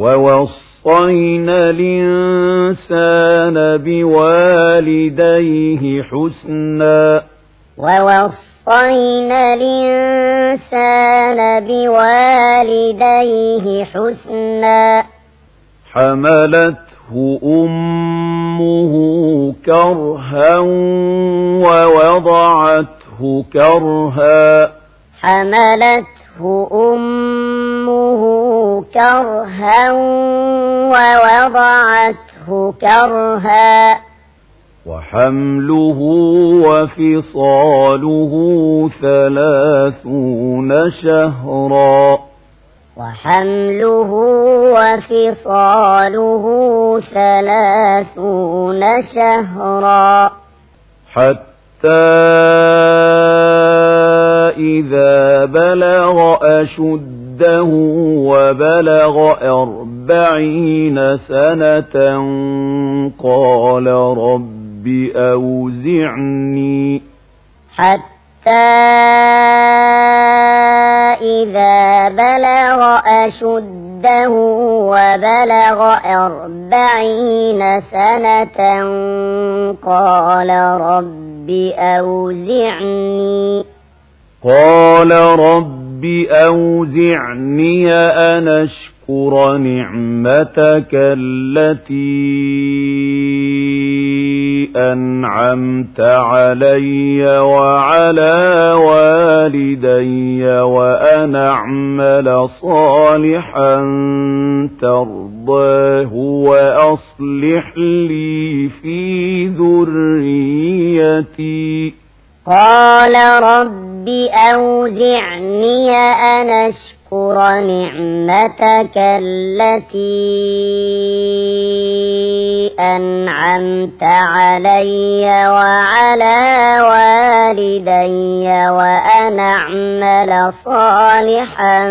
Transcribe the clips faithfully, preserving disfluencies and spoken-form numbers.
ووصينا الإنسان بوالديه حسنا ووصينا الإنسان بوالديه حسنا حملته أمه كرها ووضعته كرها حملته أمه كرها ووضعته كرها وحمله وفصاله ثلاثون شهرا وحمله وفصاله ثلاثون شهرا حتى إذا بلغ أشده وبلغ أربعين سنة قال رب أوزعني حتى إذا بلغ أشده وبلغ أربعين سنة قال رب أوزعني قال رب أوزعني أن أشكر نعمتك التي أنعمت علي وعلى والدي وأن أعمل صالحا ترضاه وأصلح لي في ذريتي قال رب أوزعني أن أشكر نعمتك التي أنعمت علي وعلى والدي وأن أعمل صالحا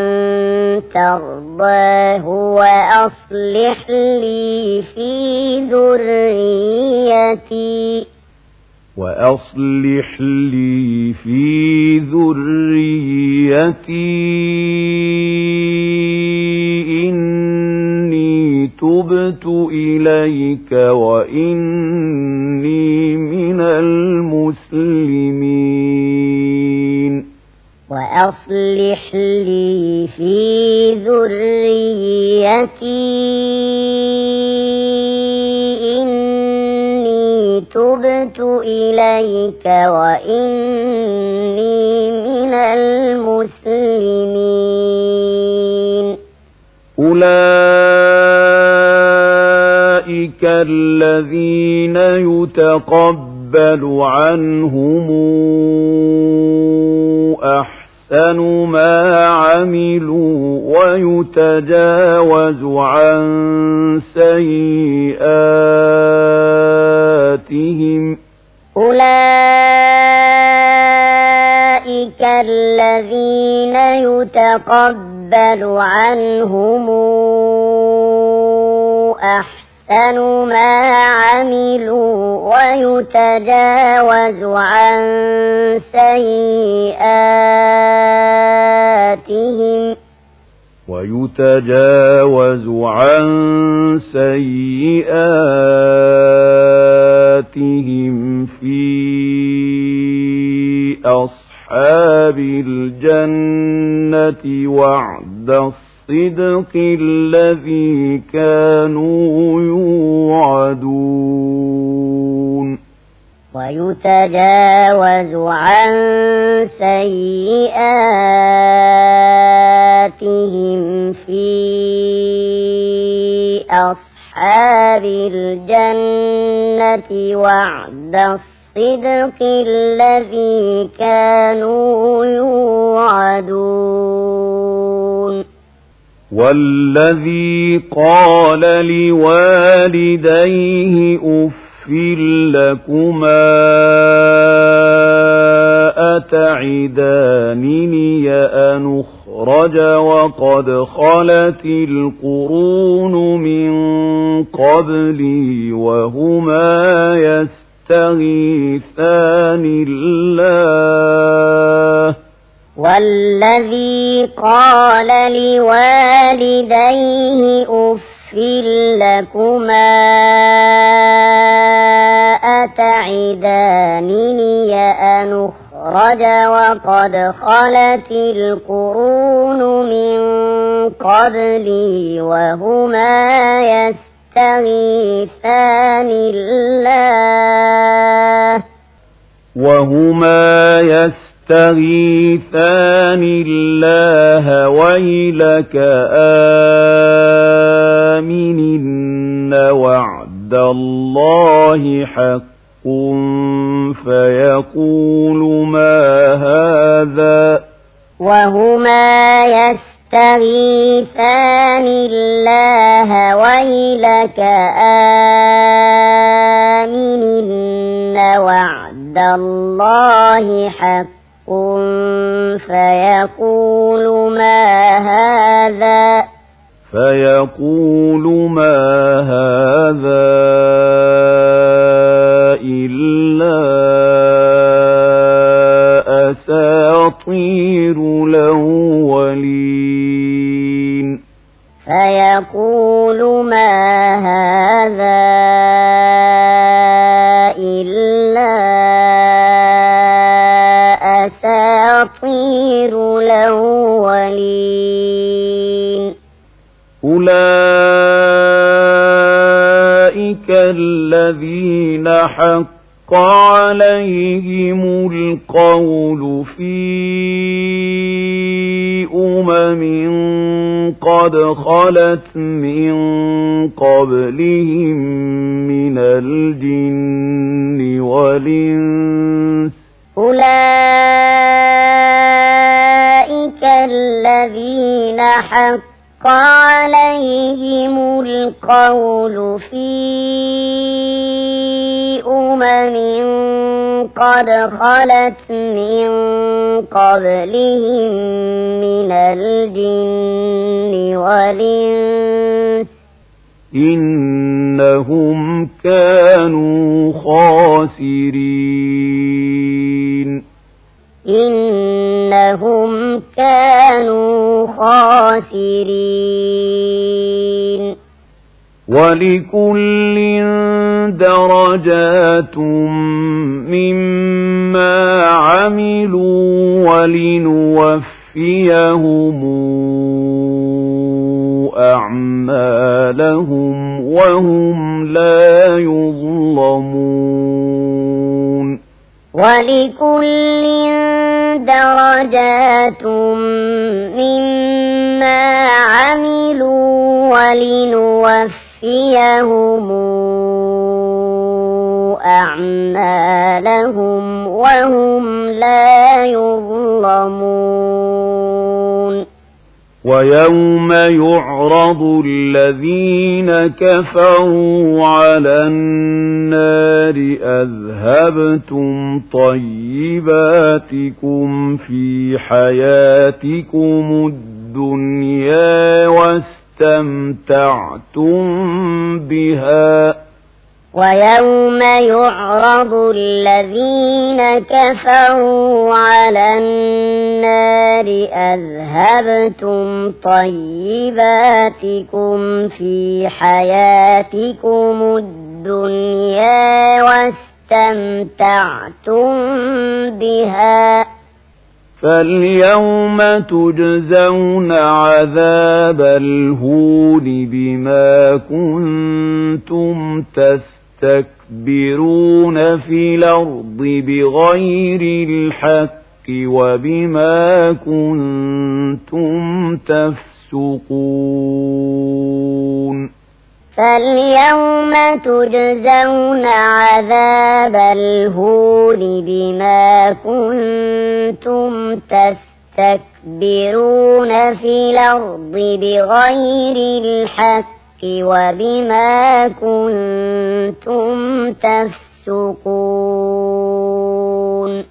ترضاه وأصلح لي في ذريتي وأصلح لي في ذريتي إني تبت إليك وإني من المسلمين وأصلح لي في ذريتي تبت إليك وإني من المسلمين أولئك الذين يتقبل عنهم أحسن ما عملوا ويتجاوز عن سيئاتهم أولئك الذين يتقبل عنهم أحسن ما عملوا ويتجاوز عن سيئاتهم ويتجاوز عن سيئاتهم في أصحاب الجنة وعد الصدق الذي كانوا يوعدون ويتجاوز عن سيئاتهم في أصحاب الجنة وعد الصدق الذي كانوا يوعدون والذي قال لوالديه أف لكما أتعدانني أن أخرج وقد خلت القرون من قبلي وهما يستغيثان الله والذي قال لوالديه أف لكما أتعدانني أن أخرج وقد خلت القرون من قبلي وهما يستغيثان الله وهما يستغيثان الله ويلك آمن إن وعد الله حق فيقول ما هذا وهما يستغيثان الله ويلك آمن إن وعد الله حق فيقول ما هذا فيقول ما هذا إلا أساطير الأولين فيقول ما هذا إلا أساطير الأولين أولئك الذين حق عليهم القول في أمم قد خلت من قبلهم من الجن والإنس أولئك الذين حق عليهم القول في أمم قد خلت من قبلهم من الجن والإنس إنهم كانوا خاسرين إنهم كانوا خاسرين ولكل درجات مما عملوا ولنوفيهم أعمالهم وهم لا يظلمون ولكل درجات مما عملوا ولنوفيهم أعمالهم وهم لا يظلمون ويوم يعرض الذين كفروا على النار أذهبتم طيباتكم في حياتكم الدنيا واستمتعتم بها ويوم يعرض الذين كفروا على النار أذهبتم طيباتكم في حياتكم الدنيا واستمتعتم بها فاليوم تجزون عذاب الهون بما كنتم تستكبرون في الأرض بغير الحق وبما كنتم تفسقون فاليوم تجزون عذاب الهون بما كنتم تستكبرون في الأرض بغير الحق وبما كنتم تفسقون